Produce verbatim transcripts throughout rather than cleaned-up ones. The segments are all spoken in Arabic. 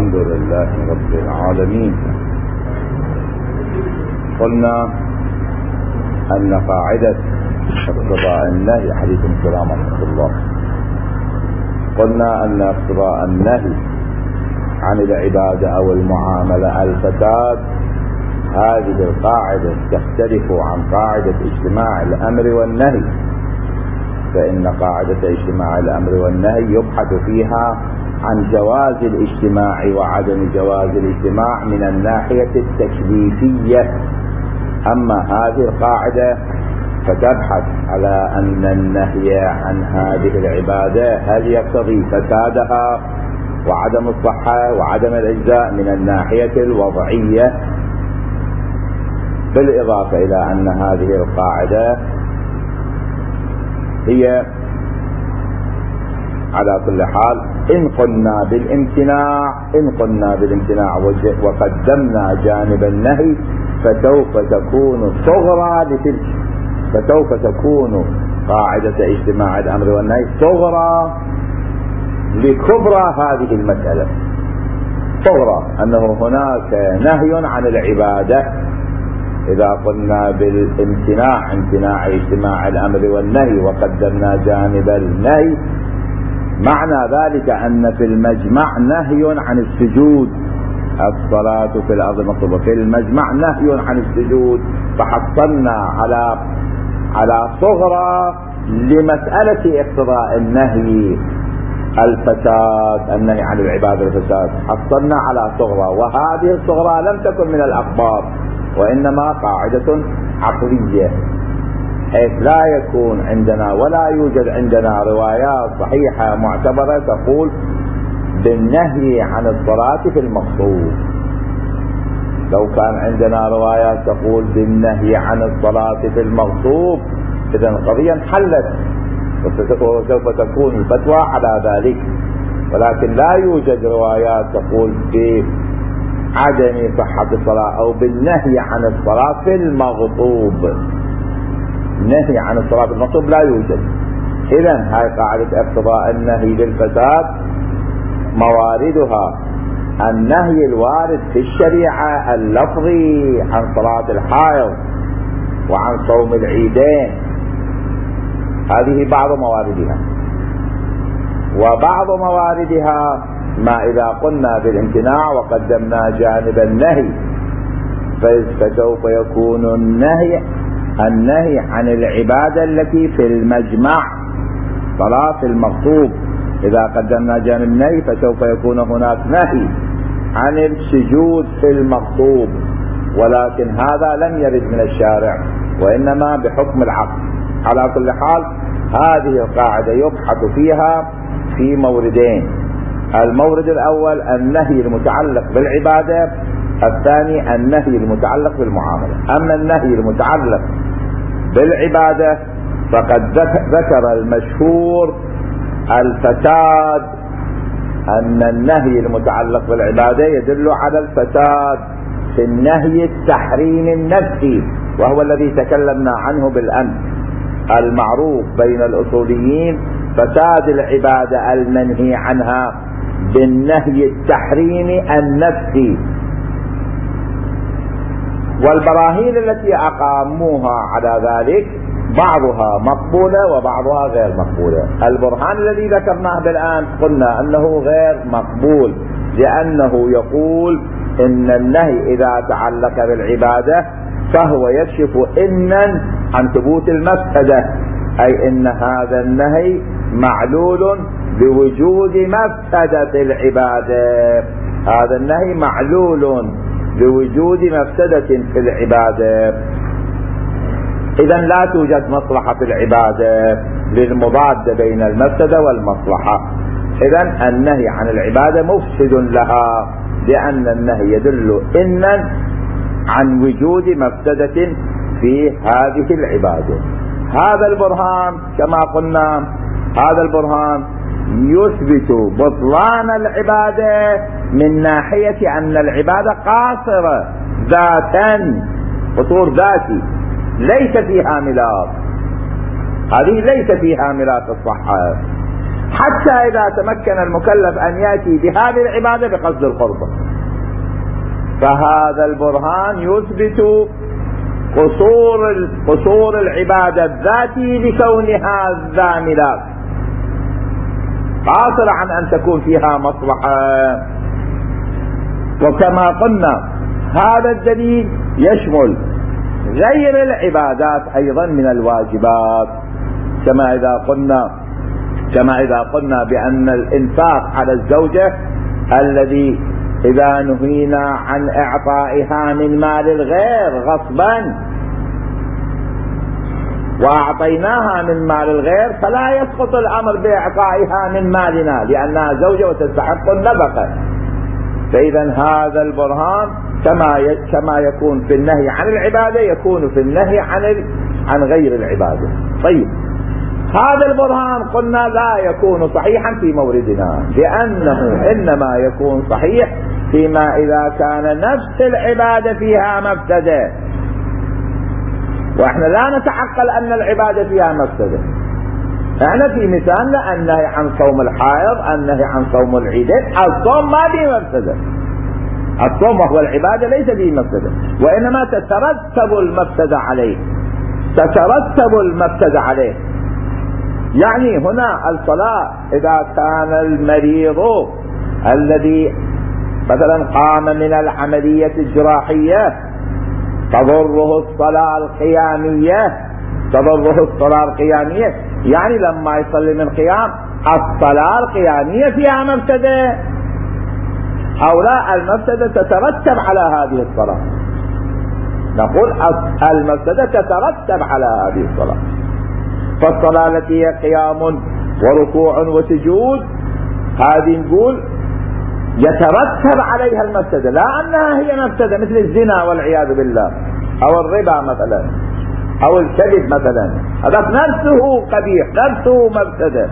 الحمد لله رب العالمين. قلنا أن قاعدة اقتضاء النهي عليكم السلام ورحمة الله قلنا أن اقتضاء النهي عن العبادة أو المعاملة الفساد، هذه القاعدة تختلف عن قاعدة اجتماع الأمر والنهي، فإن قاعدة اجتماع الأمر والنهي يبحث فيها عن جواز الاجتماع وعدم جواز الاجتماع من الناحية التكليفية. أما هذه القاعدة فتبحث على أن النهي عن هذه العبادة هل يقتضي فسادها وعدم الصحة وعدم الإجزاء من الناحية الوضعية، بالإضافة إلى أن هذه القاعدة هي على كل حال إن قلنا بالامتناع إن قلنا بالامتناع وقدمنا جانب النهي فسوف تكون صغرى لتلك، فسوف تكون قاعدة اجتماع الأمر والنهي صغرى لكبرى هذه المسألة. صغرى أنه هناك نهي عن العبادة، إذا قلنا بالامتناع امتناع اجتماع الأمر والنهي وقدمنا جانب النهي، معنى ذلك أن في المجمع نهي عن السجود، الصلاة في الأرض مطلوبة، في المجمع نهي عن السجود، فحصلنا على على صغرى لمسألة اقتضاء النهي الفساد، النهي عن العبادة الفساد، حصلنا على صغرى، وهذه الصغرى لم تكن من الأخبار وإنما قاعدة عقلية، حيث لا يكون عندنا ولا يوجد عندنا روايات صحيحة معتبرة تقول بالنهي عن الصلاة في المغصوب. لو كان عندنا روايات تقول بالنهي عن الصلاة في المغصوب إذن القضية انحلت وسوف تكون الفتوى على ذلك، ولكن لا يوجد روايات تقول بعدم صحة الصلاة أو بالنهي عن الصلاة في المغصوب. النهي عن الصلاة في المغصوب لا يوجد. إذن هاي قاعدة اقتضاء النهي للفساد مواردها النهي الوارد في الشريعة اللفظي عن صلاة الحائض وعن صوم العيدين، هذه بعض مواردها، وبعض مواردها ما إذا قلنا بالامتناع وقدمنا جانب النهي فسوف يكون النهي النهي عن العبادة التي في المجمع، صلاة المغصوب، إذا قدمنا جانب النهي فسوف يكون هناك نهي عن السجود في المغصوب، ولكن هذا لم يرد من الشارع وإنما بحكم العقل. على كل حال هذه القاعدة يبحث فيها في موردين، المورد الأول النهي المتعلق بالعبادة، الثاني النهي المتعلق بالمعاملة. أما النهي المتعلق بالعبادة فقد ذكر المشهور الفساد، أن النهي المتعلق بالعبادة يدل على الفساد في النهي التحريم النفسي، وهو الذي تكلمنا عنه بالأمس، المعروف بين الأصوليين فساد العبادة المنهي عنها بالنهي التحريم النفسي. والبراهين التي أقاموها على ذلك بعضها مقبولة وبعضها غير مقبولة. البرهان الذي ذكرناه بالآن قلنا أنه غير مقبول، لأنه يقول إن النهي إذا تعلق بالعبادة فهو يكشف إنا عن ثبوت المفسدة، أي إن هذا النهي معلول بوجود مفسدة العبادة، هذا النهي معلول بوجود مفسدة في العبادة. إذن لا توجد مصلحة في العبادة للمضاد بين المفسدة والمصلحة، إذن النهي عن العبادة مفسد لها، لأن النهي يدل إنا عن وجود مفسدة في هذه العبادة. هذا البرهان كما قلنا هذا البرهان يثبت بطلان العبادة من ناحية أن العبادة قاصرة ذاتا، قصور ذاتي ليس فيها ملاك، هذه ليس فيها ملاك الصحة. حتى إذا تمكن المكلف أن يأتي بهذه العبادة بقصد القربة. فهذا البرهان يثبت قصور قصور العبادة الذاتي لكونها ذاملة قاصرة عن أن تكون فيها مصلحة. وكما قلنا هذا الدليل يشمل غير العبادات أيضا من الواجبات، كما إذا قلنا كما إذا قلنا بأن الإنفاق على الزوجة الذي إذا نهينا عن إعطائها من مال الغير غصبا وأعطيناها من مال الغير فلا يسقط الأمر بإعطائها من مالنا لأنها زوجة وتستحق النفقة. فإذا هذا البرهان كما كما يكون في النهي عن العبادة يكون في النهي عن عن غير العبادة. طيب، هذا البرهان قلنا لا يكون صحيحا في موردنا، لأنه إنما يكون صحيح فيما إذا كان نفس العبادة فيها مفسدة، وإحنا لا نتعقل أن العبادة فيها مفسدة. احنا في مثالنا النهي عن صوم الحائض، النهي عن صوم العيدين، الصوم ما فيه مفسدة، الصوم وهو العبادة ليس فيه مفسدة، وإنما تترتب المفسدة عليه تترتب المفسدة عليه يعني هنا الصلاة إذا كان المريض الذي مثلا قام من العملية الجراحية تضره الصلاة القيامية تضره الصلاة القيامية يعني لما يصلي من قيام الصلاة القيامية فيها مفسدة أو لا، المفسدة تترتب على هذه الصلاة. نقول المفسدة تترتب على هذه الصلاة. فالصلاة التي هي قيام وركوع وسجود هذه نقول يترتب عليها المفسدة، لا أنها هي مفسدة مثل الزنا والعياذ بالله أو الربا مثلا أو الكذب مثلا، هذا نفسه قبيح نفسه مفسدة.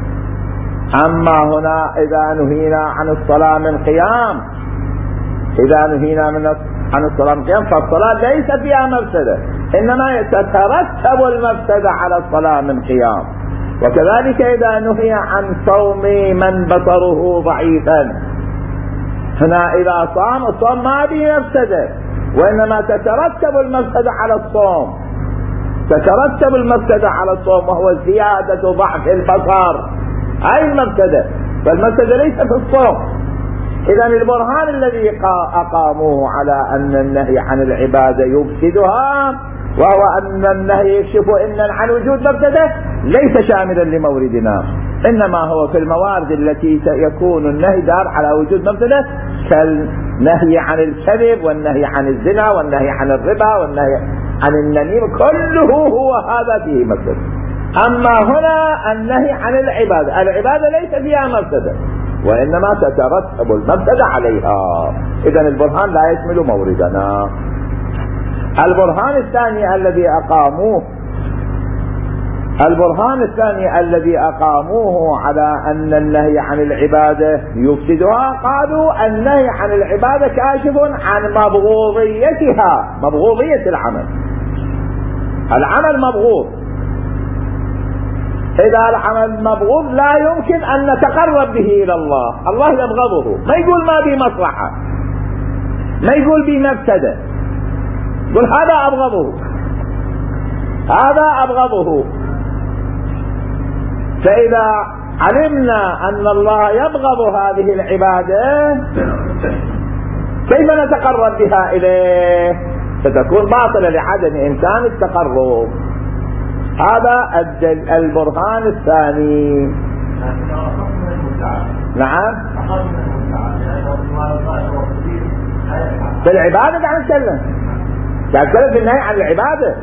أما هنا إذا نهينا عن الصلاة من قيام إذا نهينا من عن الصلاة من قيام فالصلاة ليس فيها مفسدة، إنما تترتب المفسدة على الصلاة من قيام. وكذلك إذا نهي عن صوم من بصره ضعيفا، هنا إذا صام الصوم ما به مفسدة، وإنما تترتب المفسدة على الصوم تترتب المفسدة على الصوم وهو زيادة ضعف البصر، هاي المفسدة، فالمفسدة ليس في الصوم. إذن البرهان الذي أقاموه على أن النهي عن العبادة يفسدها وهو أن النهي يكشف إن عن وجود مفسدة ليس شاملا لموردنا، إنما هو في الموارد التي يكون النهي دار على وجود مفسدة كالنهي عن الكذب والنهي عن الزنا والنهي عن الربا والنهي عن النميمة، كله هو هذا فيه مفسدة. أما هنا النهي عن العبادة، العبادة ليس فيها مفسدة وإنما تترتب المفسدة عليها. إذن البرهان لا يشمل موردنا. البرهان الثاني الذي أقاموه البرهان الثاني الذي أقاموه على أن النهي عن العبادة يفسدها، قالوا النهي عن العبادة كاشف عن مبغوضيتها، مبغوضية العمل. العمل مبغوض، إذا العمل مبغوض لا يمكن أن نتقرب به إلى الله، الله يبغضه، ما يقول ما بي مصلحة، ما يقول بي مفسدة، يقول هذا أبغضه هذا أبغضه. فإذا علمنا أن الله يبغض هذه العبادة كيف نتقرب بها إليه؟ ستكون باطلة لعدم إمكان التقرب. هذا البرهان الثاني. نعم، في العبادة قاعد نتكلم قاعد نتكلم في النهي عن العبادة.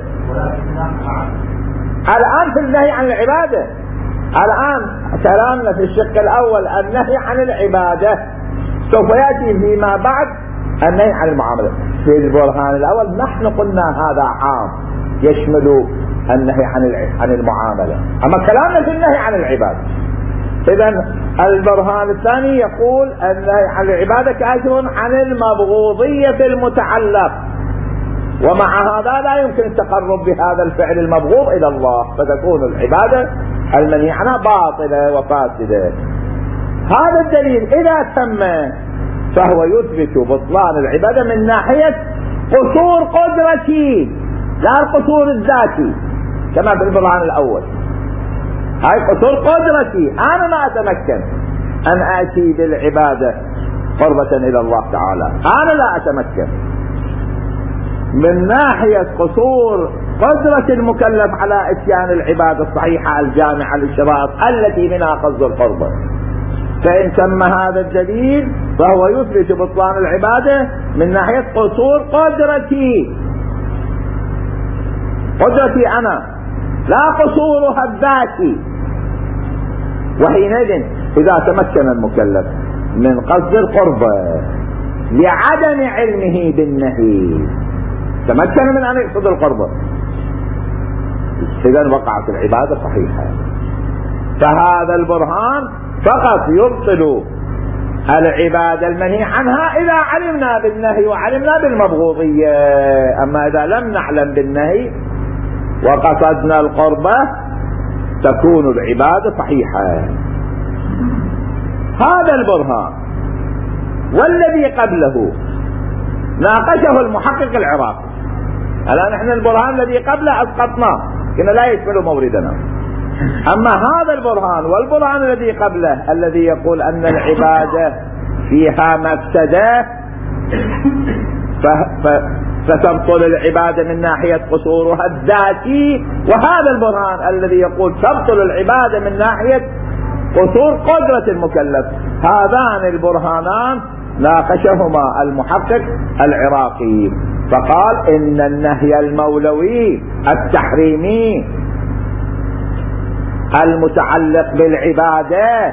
الآن في النهي عن العبادة، الآن كلامنا في الشق الأول النهي عن العبادة، سوف يأتي فيما بعد النهي عن المعاملة. في البرهان الأول نحن قلنا هذا عام يشمل النهي عن عن المعاملة، أما كلامنا في النهي عن العبادة. إذن البرهان الثاني يقول النهي عن العبادة كاشف عن المبغوضية المتعلق، ومع هذا لا يمكن التقرب بهذا الفعل المبغوض إلى الله، فتكون العبادة المنهي عنها باطلة وفاسدة. هذا الدليل إذا تم فهو يثبت بطلان العبادة من ناحية قصور قدرتي لا القصور الذاتي كما في البرهان الأول. هاي قصور قدرتي، أنا ما أتمكن أن آتي بالعبادة قربة إلى الله تعالى، أنا لا أتمكن. من ناحية قصور قدرة المكلف على إتيان العبادة الصحيحة الجامعة للشرائط التي منها قصد القربة، فإن تم هذا الدليل فهو يثبت بطلان العبادة من ناحية قصور قدرتي، قدرتي أنا لا قصورها الذاتي. وحينئذ إذا تمكن المكلف من قصد القربة لعدم علمه بالنهي، تمكن من أن يقصد القربة، إذن وقعت العبادة صحيحة. فهذا البرهان فقط يبطل العبادة المنهي عنها إذا علمنا بالنهي وعلمنا بالمبغوضية. أما إذا لم نعلم بالنهي وقصدنا القربة تكون العبادة صحيحة. هذا البرهان والذي قبله ناقشه المحقق العراقي. الآن نحن البرهان الذي قبله أسقطناه كنا لا يشمل موردنا. أما هذا البرهان والبرهان الذي قبله الذي يقول أن العبادة فيها مفسدة فتبطل العبادة من ناحية قصورها الذاتي، وهذا البرهان الذي يقول تبطل العبادة من ناحية قصور قدرة المكلف. هذان البرهانان ناقشهما المحقق العراقي فقال إن النهي المولوي التحريمي المتعلق بالعبادة،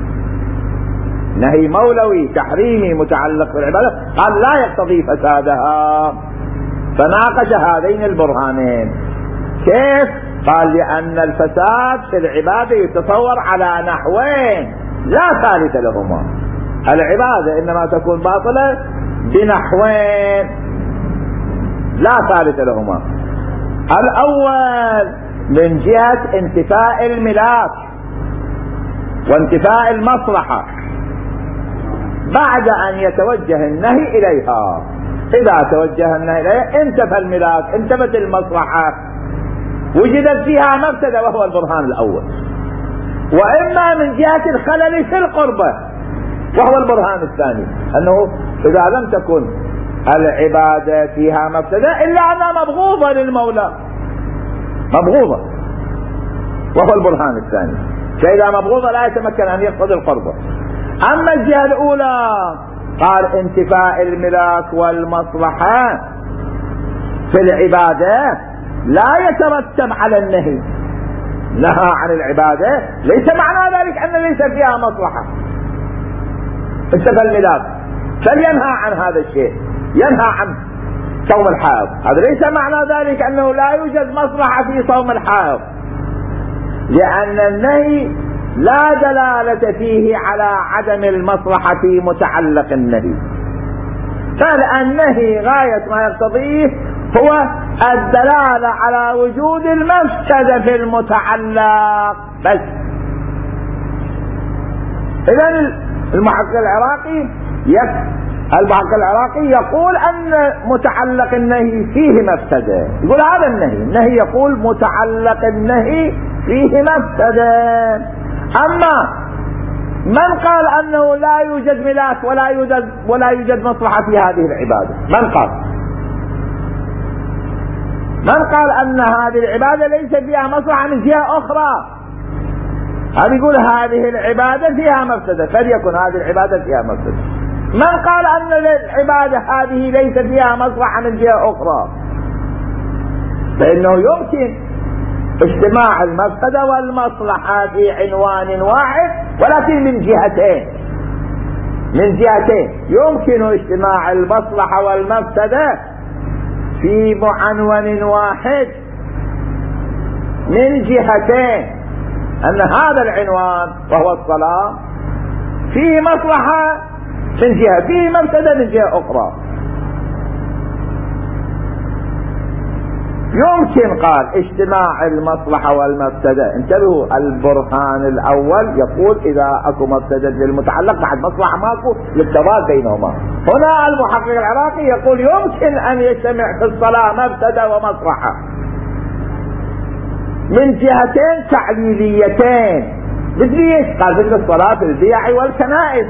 نهي مولوي تحريمي متعلق بالعبادة، قال لا يقتضي فسادها. فناقش هذين البرهانين. كيف؟ قال لأن الفساد في العبادة يتصور على نحوين لا ثالث لهما. العبادة إنما تكون باطلة بنحوين لا ثالث لهما. الأول من جهة انتفاء الملاك وانتفاء المصلحة بعد أن يتوجه النهي إليها. إذا توجه النهي إليها انتفى الملاك، انتفت المصلحة، وجدت فيها مفسدة وهو البرهان الأول. وإما من جهة الخلل في القربة وهو البرهان الثاني، أنه إذا لم تكن العبادة فيها مفسدة إلا أنها مبغوضة للمولى، مبغوضة، وهو البرهان الثاني. فإذا مبغوضة لا يتمكن أن يقصد القربة. أما الجهة الأولى قال انتفاء الملاك والمصلحة في العبادة لا يترتب على النهي، نهى عن العبادة ليس معنى ذلك أن ليس فيها مصلحة. انتفى الملاك فلينهى عن هذا الشيء، ينهى عن صوم الحائض، هذا ليس معنى ذلك أنه لا يوجد مصلحة في صوم الحائض، لأن النهي لا دلالة فيه على عدم المصلحة في متعلق النهي. فالنهي غاية ما يقتضيه هو الدلالة على وجود المفسدة في المتعلق بس. إذن المحقق العراقي المحقق العراقي يقول أن متعلق النهي فيه مفسدة، يقول هذا النهي النهي يقول متعلق النهي فيه مفسدة. أما من قال أنه لا يوجد ملاك ولا يوجد ولا يوجد مصلحة في هذه العبادة؟ من قال؟ من قال أن هذه العبادة ليس فيها مصلحة من جهة أخرى؟ هذا يقول هذه العبادة فيها مفسدة، فليكن هذه العبادة فيها مفسدة. من قال أن العبادة هذه ليس فيها مصلحة من جهة أخرى؟ فإنه يمكن اجتماع المفسدة والمصلحة في عنوان واحد، ولكن من جهتين من جهتين يمكن اجتماع المصلحة والمفسدة في معنون واحد من جهتين، أن هذا العنوان وهو الصلاة فيه مصلحة من جهة، فيه مفسدة من جهة أخرى. يمكن قال اجتماع المصلحة والمفسدة. انتبهوا، البرهان الأول يقول إذا أكو مفسدة للمتعلق بعد مصلحة ماكو للتضاد بينهما. هنا المحقق العراقي يقول يمكن أن يجتمع في الصلاة مفسدة ومصلحة من جهتين تعليليتين. مثل ايش؟ قال مثل الصلاة في البيع والكنائس،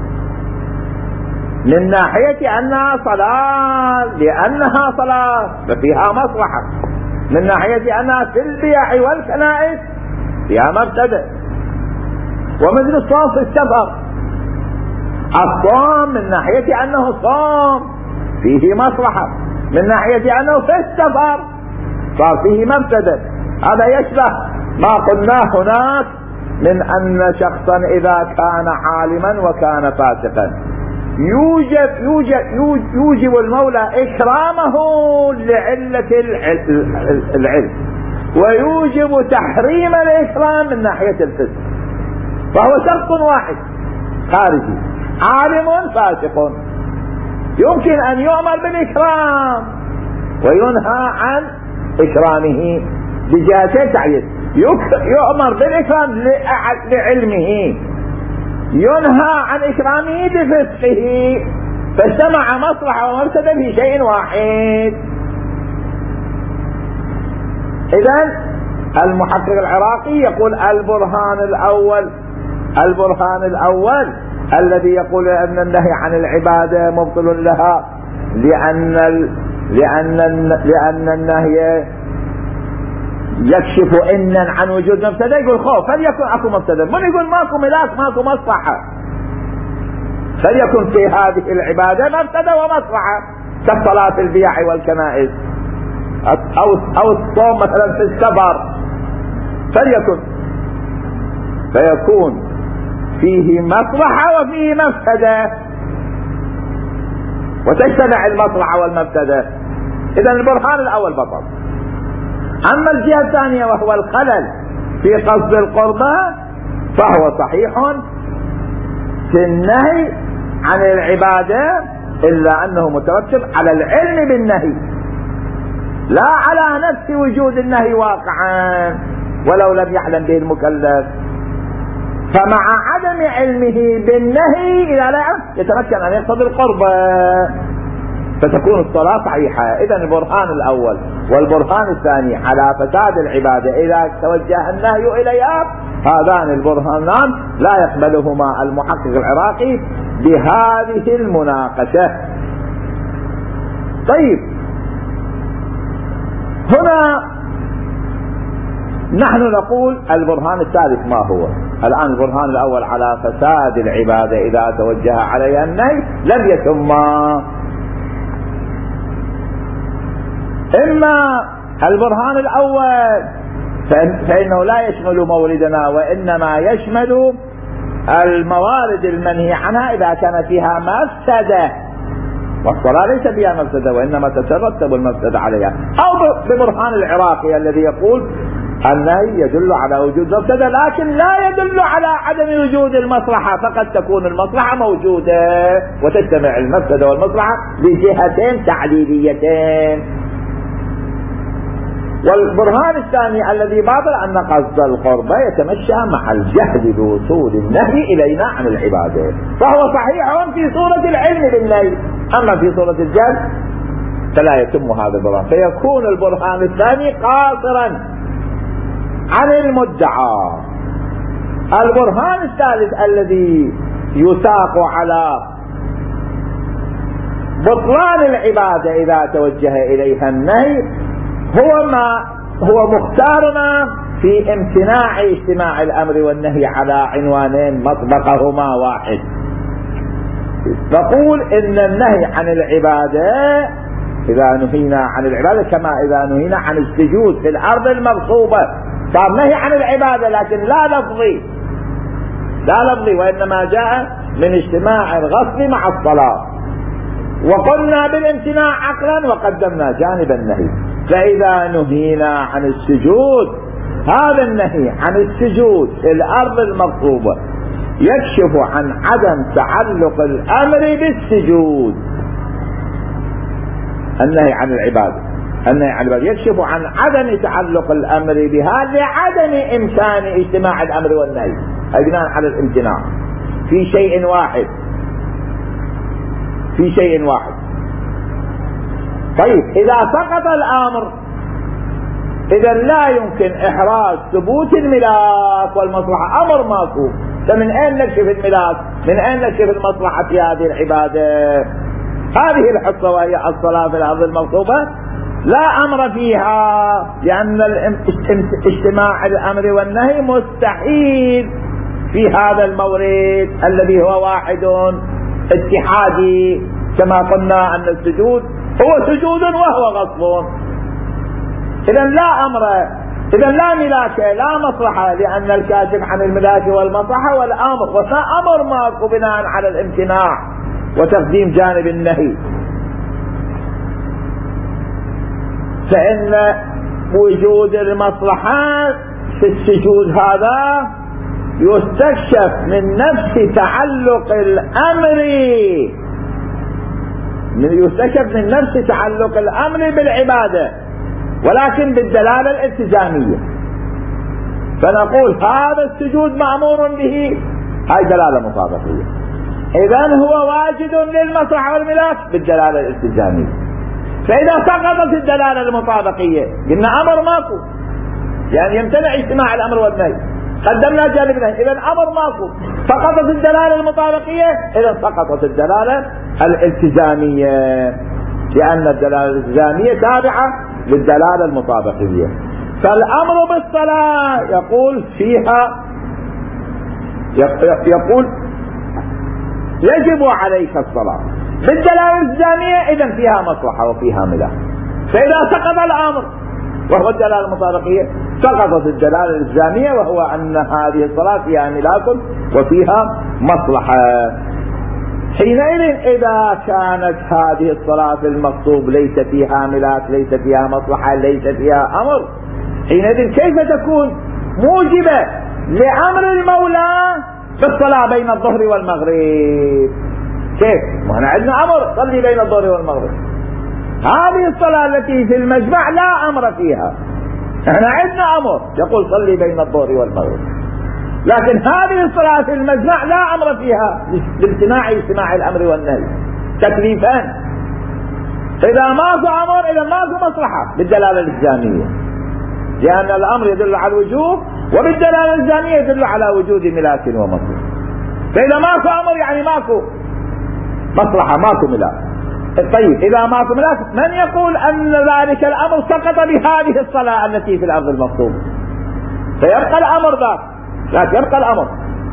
من ناحية أنها صلاة لأنها صلاة ففيها مصلحة، من ناحية أنها في البيع والكنائس فيها مفسدة. ومثل الصوم في السفر، الصوم من ناحية أنه صوم فيه مصلحة، من ناحية أنه في السفر صار فيه مفسدة. هذا يشبه ما قلناه هناك من أن شخصا إذا كان عالما وكان فاسقا يوجب, يوجب, يوجب المولى إكرامه لعلة العلم، ويوجب تحريم الإكرام من ناحية الفسق. فهو شخص واحد خارجي عالم فاسق، يمكن أن يؤمر بالإكرام وينهى عن إكرامه بجهتين تعيين. يؤمر بالإكرام لعلمه، ينهى عن إكرامه بفسقه، فاجتمع مصلحة ومفسدة في شيء واحد. إذن المحقق العراقي يقول البرهان الأول البرهان الأول الذي يقول أن النهي عن العبادة مبطل لها لأن لأن لأن النهي يكشف إنا عن وجود مفسدة، يقول خوف فليكن أكو مفسدة، من يقول ماكو ملاك ماكو مصلحة، فليكن في هذه العبادة مفسدة ومصلحة كالصلاة في البيع والكنائس أو أو الصوم مثلا في السفر، فليكن فيكون فيه مصلحة وفيه مفسدة وتجتمع المصلحة والمفسدة. إذن البرهان الأول بطل. أما الجهة الثانية وهو الخلل في قصد القربة فهو صحيح في النهي عن العبادة، إلا أنه مترتب على العلم بالنهي لا على نفس وجود النهي واقعا ولو لم يعلم به المكلف. فمع عدم علمه بالنهي إذا لا يتمكن أن يقصد القربة فتكون الصلاة صحيحة. إذن البرهان الأول والبرهان الثاني على فساد العبادة إذا توجه النهي إليها، هذان البرهانان لا يقبلهما المحقق العراقي بهذه المناقشة. طيب، هنا نحن نقول البرهان الثالث ما هو؟ الآن البرهان الأول على فساد العبادة إذا توجه عليها النهي لم يتم. إما البرهان الأول فإنه لا يشمل موردنا، وإنما يشمل الموارد المنهي عنها إذا كان فيها مفسدة، والصلاة ليس فيها مفسدة وإنما تترتب المفسدة عليها. أو ببرهان العراقي الذي يقول النهي يدل على وجود مفسدة لكن لا يدل على عدم وجود المصلحة، فقد تكون المصلحة موجودة وتجتمع المفسدة والمصلحة بجهتين تعليليتين. والبرهان الثاني الذي باطل أن قصد القربة يتمشى مع الجهل بوصول النهي إلينا عن العبادة، فهو صحيح في صورة العلم بالنهي، أما في صورة الجهل فلا يتم هذا البرهان، فيكون البرهان الثاني قاصرا عن المدعى. البرهان الثالث الذي يساق على بطلان العبادة إذا توجه إليها النهي هو ما هو مختارنا في امتناع اجتماع الأمر والنهي على عنوانين مطبقهما واحد. نقول إن النهي عن العبادة إذا نهينا عن العبادة كما إذا نهينا عن السجود في الأرض المغصوبة صار نهي عن العبادة لكن لا لفظي لا لفظي وإنما جاء من اجتماع الغصب مع الصلاة، وقلنا بالامتناع عقلا وقدمنا جانب النهي. فإذا نهينا عن السجود هذا النهي عن السجود في الأرض المغصوبة يكشف عن عدم تعلق الأمر بالسجود، النهي عن العبادة النهي عن العبادة يكشف عن عدم تعلق الأمر بها لعدم إمكان اجتماع الأمر والنهي، أي بناء على الامتناع في شيء واحد في شيء واحد. طيب إذا سقط الأمر إذا لا يمكن إحراز ثبوت الملاك والمصلحة. أمر ماكو، فمن أين نكشف الملاك؟ من أين نكشف المصلحة في هذه العبادة؟ هذه الحصة وهي الصلاة في الأرض المغصوبة لا أمر فيها، لأن اجتماع الأمر والنهي مستحيل في هذا المورد الذي هو واحد اتحادي، كما قلنا أن السجود هو سجود وهو غصب. إذا لا أمر، إذا لا ملاك لا مصلحة، لأن الكاشف عن الملاك والمصلحة والأمر، وأمر ماكو بناء على الامتناع وتقديم جانب النهي. فإن وجود المصلحة في السجود هذا يستكشف من نفس تعلق الأمر يستكشف من نفس تعلق الأمر بالعبادة، ولكن بالدلالة الالتزامية. فنقول هذا السجود مأمور به، هاي دلالة مطابقية. إذن هو واجد للمصلحة والملاك بالدلالة الالتزامية. فإذا سقطت الدلالة المطابقية قلنا أمر ماكو، يعني يمتنع اجتماع الأمر والنهي، قدمنا جانب النهي، إذن أمر ماكو، سقطت الدلالة المطابقية، إذن سقطت الدلالة الالتزامية، لأن الدلالة الالتزامية تابعة للدلالة المطابقية. فالأمر بالصلاة يقول فيها يقول يجب عليك الصلاة بالدلالة الالتزامية، إذن فيها مصلحة وفيها ملاك. فإذا سقط الأمر وهو الدلالة المطابقية سقطت الدلالة الالتزامية، وهو أن هذه الصلاة فيها ملاك وفيها مصلحة. حينئذ إذا كانت هذه الصلاة المغصوب ليس فيها ملاك، ليس فيها مصلحة، ليس فيها أمر، حينئذ كيف تكون موجبة لأمر المولى بالصلاة بين الظهر والمغرب؟ كيف؟ ما احنا عندنا أمر صلي بين الظهر والمغرب. هذه الصلاة التي في المجمع لا أمر فيها، احنا عندنا أمر يقول صلي بين الظهر والمغرب، لكن هذه الصلاة في المجمع لا أمر فيها لامتناع اجتماع الأمر والنهي، تكليفان. إذا ماكو أمر إذا ماكو مصلحة بالدلالة الإلزامية، لأن الأمر يدل على الوجوب، وبالدلالة الإلزامية يدل على وجود ملاك ومصلحة. فإذا ماكو أمر يعني ماكو مصلحة، ماكو ملاك. طيب إذا ماكو ملاك، من يقول أن ذلك الأمر سقط بهذه الصلاة التي في الأرض المغصوبة؟ فيبقى الأمر ذاك، لا يبقى الأمر،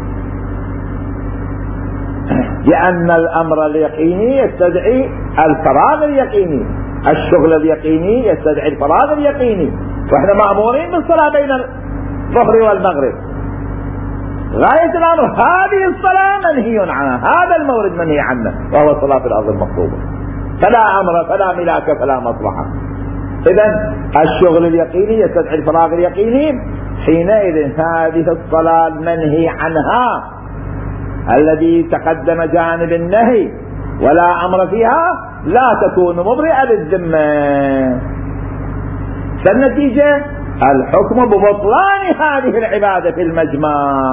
لأن الأمر اليقيني يستدعي الفراغ اليقيني، الشغل اليقيني يستدعي الفراغ اليقيني، وإحنا مأمورين بالصلاة بين الظهر والمغرب. غاية الأمر هذه الصلاة منهي عنها، هذا المورد منهي عنه وهو الصلاة في الأرض المغصوبة، فلا أمر فلا ملاك فلا مصلحة. إذن الشغل اليقيني يستدعي الفراغ اليقيني، حينئذ هذه الصلاة المنهي عنها الذي تقدم جانب النهي ولا أمر فيها لا تكون مبرئة للذمة. فالنتيجة الحكم ببطلان هذه العبادة في المجمع.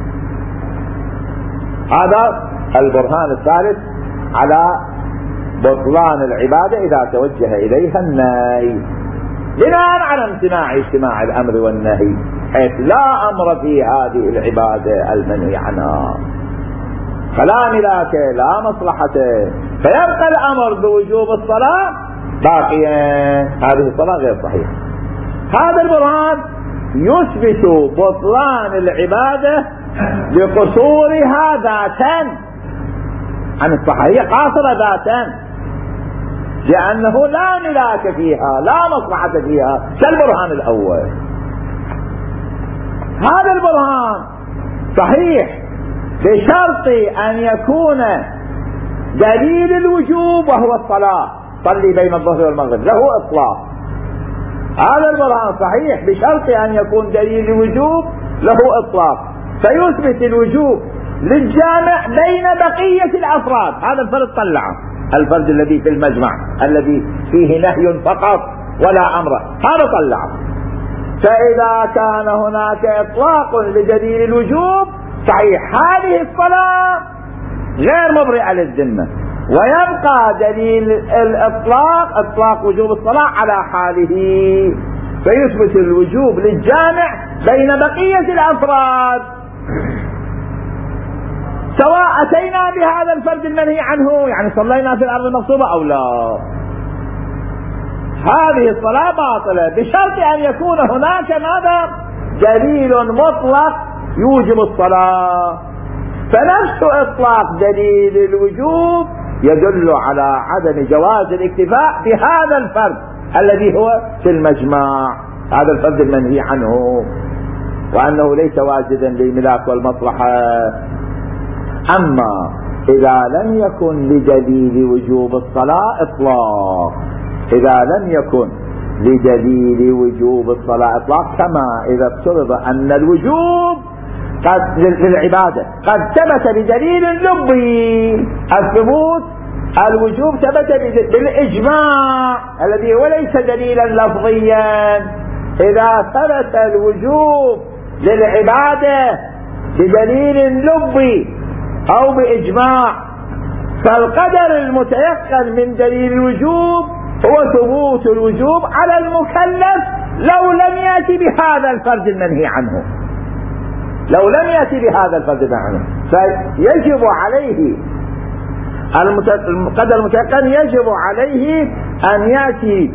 هذا البرهان الثالث على بطلان العبادة إذا توجه إليها النهي، بناء على امتناع اجتماع الأمر والنهي، حيث لا أمر في هذه العبادة المنهي عنها، فلا ملاك لا مصلحة، فيبقى الأمر بوجوب الصلاة باقيا، هذه الصلاة غير صحيحة. هذا البرهان يثبت بطلان العبادة بقصورها ذاتا عن الصحة، هي قاصرة ذاتا، لأنه لا ملاك فيها لا مصلحة فيها كالبرهان الأول. هذا البرهان صحيح بشرط أن يكون دليل الوجوب وهو الصلاة، صلي بين الظهر والمغرب، له إطلاق. هذا البرهان صحيح بشرط أن يكون دليل الوجوب له إطلاق، فيثبت الوجوب للجامع بين بقية الأفراد. هذا الفرد طلعه، الفرد الذي في المجمع الذي فيه نهي فقط ولا أمره، هذا طلعه. فإذا كان هناك إطلاق لدليل الوجوب صحيح هذه الصلاة غير مبرئة للذمة، ويبقى دليل الإطلاق إطلاق وجوب الصلاة على حاله، فيثبت الوجوب للجامع بين بقية الأفراد، سواء أتينا بهذا الفرد المنهي عنه، يعني صلينا في الأرض المغصوبة أو لا، هذه الصلاة باطلة بشرط أن يكون هناك ماذا؟ دليل مطلق يوجب الصلاة. فنفس إطلاق دليل الوجوب يدل على عدم جواز الاكتفاء بهذا الفرد الذي هو في المجمع، هذا الفرد المنهي عنه، وأنه ليس واجدا للملاك والمصلحة. أما إذا لم يكن لدليل وجوب الصلاة إطلاق، إذا لم يكن لدليل وجوب الصلاة إطلاق، كما إذا افترض أن الوجوب قد للعبادة قد ثبت بدليل لبي، الثبوت الوجوب ثبت بالإجماع الذي هو ليس دليلا لفظيا. إذا ثبت الوجوب للعبادة بدليل لبي أو بإجماع، فالقدر المتيقن من دليل الوجوب هو ثبوت الوجوب على المكلف لو لم يأتي بهذا الفرد المنهي عنه، لو لم يأتي بهذا الفرد المنهي عنه، فيجب عليه القدر المتيقن يجب عليه أن يأتي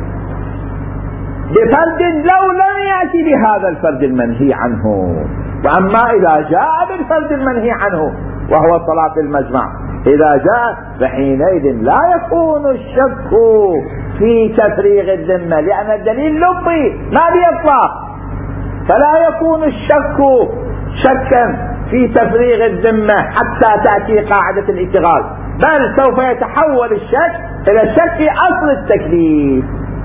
بفرد لو لم يأتي بهذا الفرد المنهي عنه. وأما إذا جاء بالفرد المنهي عنه وهو صلاة المجمع، إذا جاء فحينئذ لا يكون الشك في تفريغ الذمة، لأن الدليل لبي ما بإطلاق، فلا يكون الشك شكا في تفريغ الذمة حتى تأتي قاعدة الاشتغال، بل سوف يتحول الشك إلى الشك في أصل التكليف،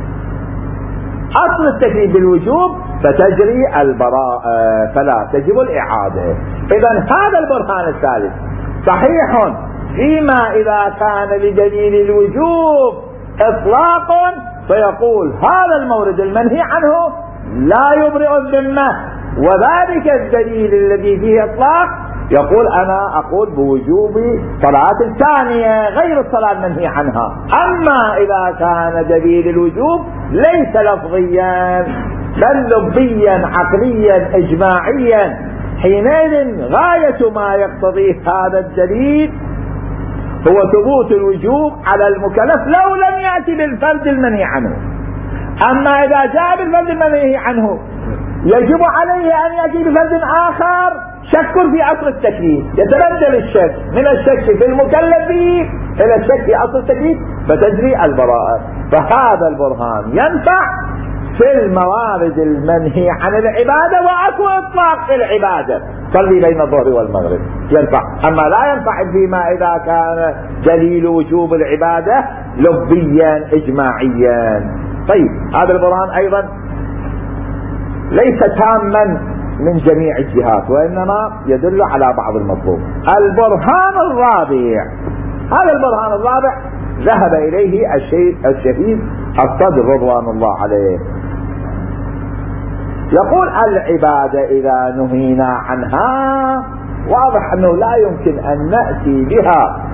أصل التكليف بالوجوب، فتجري البراءة فلا تجب الإعادة. إذن هذا البرهان الثالث صحيح فيما إذا كان لدليل الوجوب إطلاق، فيقول هذا المورد المنهي عنه لا يبرئ الذمة، وذلك الدليل الذي فيه إطلاق يقول أنا أقول بوجوب صلاة الثانية غير الصلاة المنهي عنها. أما إذا كان دليل الوجوب ليس لفظيا بل لبيا عقليا إجماعيا، حينئذ غاية ما يقتضيه هذا الدليل هو ثبوت الوجوب على المكلف لو لم يأتي بالفرد المنهي عنه. أما إذا جاء بالفرد المنهي عنه يجب عليه أن يأتي بفرد آخر شك في أصل التكليف، يتبدل الشك من الشك في المكلف إلى الشك في أصل التكليف، فتجري البراءة. فهذا البرهان ينفع في الموارد المنهي عن العبادة، وأكو إطلاق في العبادة، صلي بين الظهر والمغرب ينفع. أما لا ينفع فيما إذا كان دليل وجوب العبادة لبيا إجماعيا. طيب هذا البرهان أيضا ليس تاما من جميع الجهات، وإنما يدل على بعض المطلوب. البرهان الرابع، هذا البرهان الرابع ذهب إليه الشهيد الصدر رضوان الله عليه، يقول العبادة إذا نهينا عنها واضح أنه لا يمكن أن نأتي بها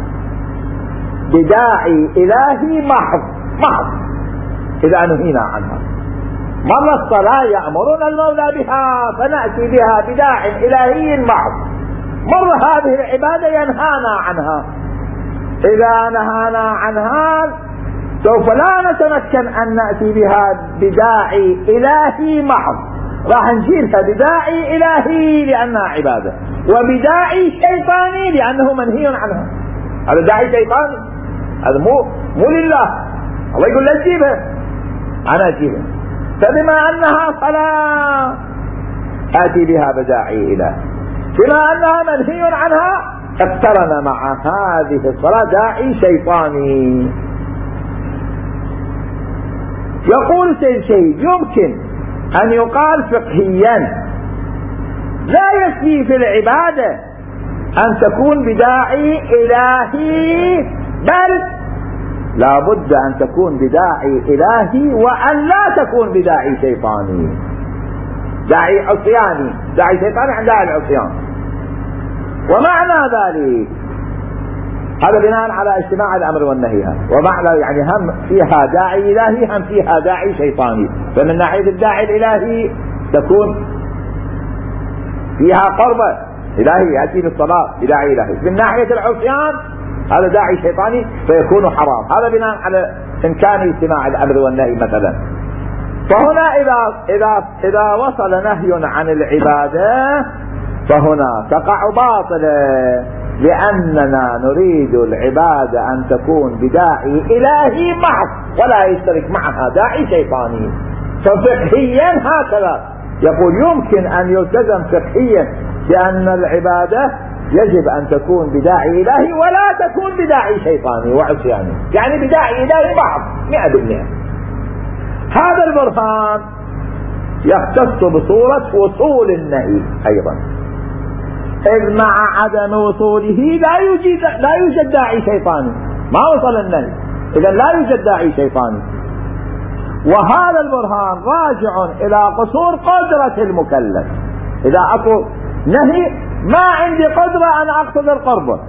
بداعي إلهي محض محض إذا نهينا عنها. مرة الصلاة يأمرنا المولى بها فنأتي بها بداع إلهي محض، مرة هذه العبادة ينهانا عنها، إذا نهانا عنها سوف لا نتمكن أن نأتي بها بداعي إلهي محض، راح نجيلها بداعي إلهي لأنها عبادة، وبداعي شيطاني لأنه منهي عنها. هذا داعي شيطاني، هذا مو مو لله، الله يقول لا تجيبها أنا أجيبها. فبما أنها صلاة آتي بها بداعي إله، بما أنها منهي عنها اقترن مع هذه الصلاة داعي شيطاني. يقول سيد شهيد يمكن أن يقال فقهيا لا يكفي في العبادة أن تكون بداعي إلهي، بل لا بد أن تكون بداعي إلهي وأن لا تكون بداعي شيطاني. داعي عصياني، داعي شيطاني عن داعي العصيان. ومعنى ذلك هذا بناء على اجتماع الأمر والنهي، ومعنى يعني هم فيها داعي إلهي هم فيها داعي شيطاني. فمن ناحية الداعي الإلهي تكون فيها قربة إلهي يأتي بالصلاة بداعي إلهي. من ناحية العصيان هذا داعي شيطاني فيكون حرام. هذا بناء على إمكان اجتماع الأمر والنهي مثلا. فهنا إذا إذا إذا وصل نهي عن العبادة فهنا تقع باطلة، لأننا نريد العبادة أن تكون بداعي إلهي محض ولا يشترك معها داعي شيطاني. ففقهيا هكذا يقول يمكن أن يلتزم فقهيا بأن العبادة يجب أن تكون بداعي إلهي ولا تكون بداعي شيطاني وعصياني، يعني بداعي إلهي محض مئة بالمئة. هذا البرهان يختص بصورة وصول النهي أيضا، إذ مع عدم وصوله لا يوجد لا يوجد داعي شيطاني، ما وصل النهي إذا لا يوجد داعي شيطاني. وهذا البرهان راجع إلى قصور قدرة المكلف. إذا أكو نهي ما عندي قدرة أن أقصد القربة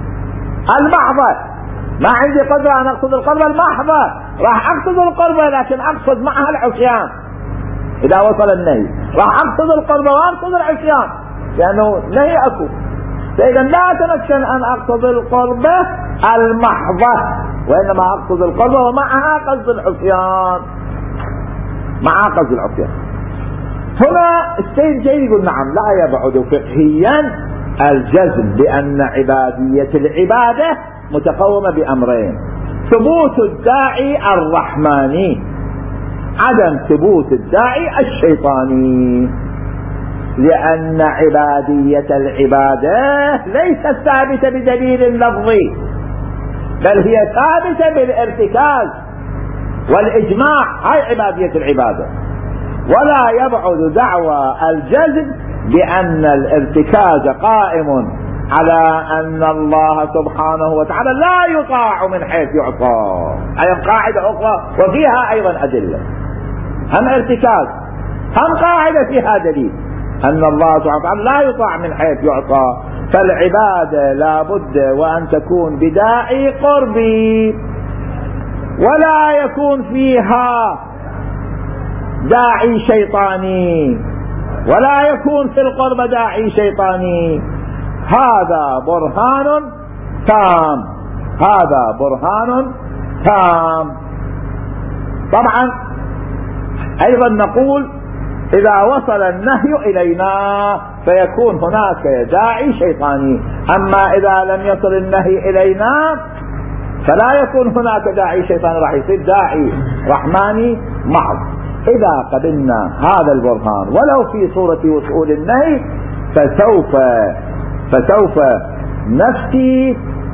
المحضة، ما عندي قدرة أن أقصد القربة المحضة، راح أقصد القربة لكن أقصد معها العصيان. إذا وصل النهي راح أقصد القربة وأقصد العصيان لأنه نهي أكو. فإذا لا أتمكن أن أقصد القربة المحضة وإنما أقصد القربة ومعها قصد العصيان، معها قصد العصيان. هنا السيد جاي يقول نعم لا يبعد فقهيا الجزم بأن عبادية العبادة متقومة بأمرين: ثبوت الداعي الرحماني، عدم ثبوت الداعي الشيطاني، لأن عبادية العبادة ليست ثابتة بدليل لفظي بل هي ثابتة بالارتكاز والإجماع، هاي عبادية العبادة. ولا يبعد دعوى الجزم بأن الارتكاز قائم على أن الله سبحانه وتعالى لا يطاع من حيث يعصى، أي قاعدة أخرى وفيها أيضا أدلة، هم ارتكاز هم قاعدة فيها دليل أن الله سبحانه وتعالى لا يطاع من حيث يعصى. فالعبادة لا بد وأن تكون بداعي قربي ولا يكون فيها داعي شيطاني، ولا يكون في القرب داعي شيطاني. هذا برهان تام، هذا برهان تام. طبعا أيضا نقول إذا وصل النهي إلينا فيكون هناك داعي شيطاني، أما إذا لم يصل النهي إلينا فلا يكون هناك داعي شيطاني، راح يصير داعي رحماني محض. إذا قبلنا هذا البرهان ولو في صورة وصول النهي فسوف فسوف نفتي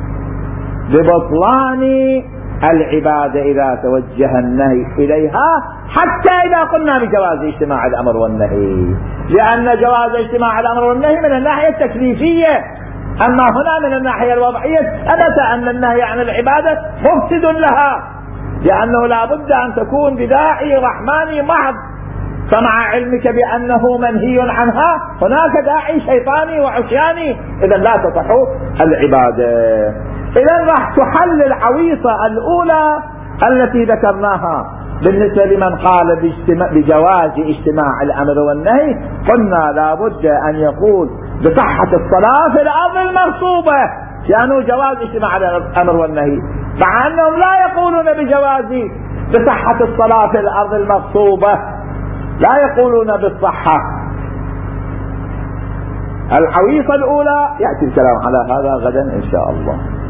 ببطلان العبادة إذا توجه النهي إليها، حتى إذا قلنا بجواز اجتماع الأمر والنهي، لأن جواز اجتماع الأمر والنهي من الناحية التكليفية، أما هنا من الناحية الوضعية ثبت أن النهي عن العبادة مفسد لها، لأنه لا بد أن تكون بداعي رحماني محض. فمع علمك بأنه منهي عنها هناك داعي شيطاني وعصياني، إذا لا تصح العبادة. إذا راح تحل العويصة الأولى التي ذكرناها بالنسبة لمن قال بجواز اجتماع الأمر والنهي. قلنا لا بد أن يقول بصحة الصلاة في الأرض المغصوبة، يعني جواز اجتماع الأمر والنهي، مع أنهم لا يقولون بجواز بصحة الصلاة في الأرض المغصوبة، لا يقولون بالصحة. العويصة الأولى يأتي الكلام على هذا غدا إن شاء الله.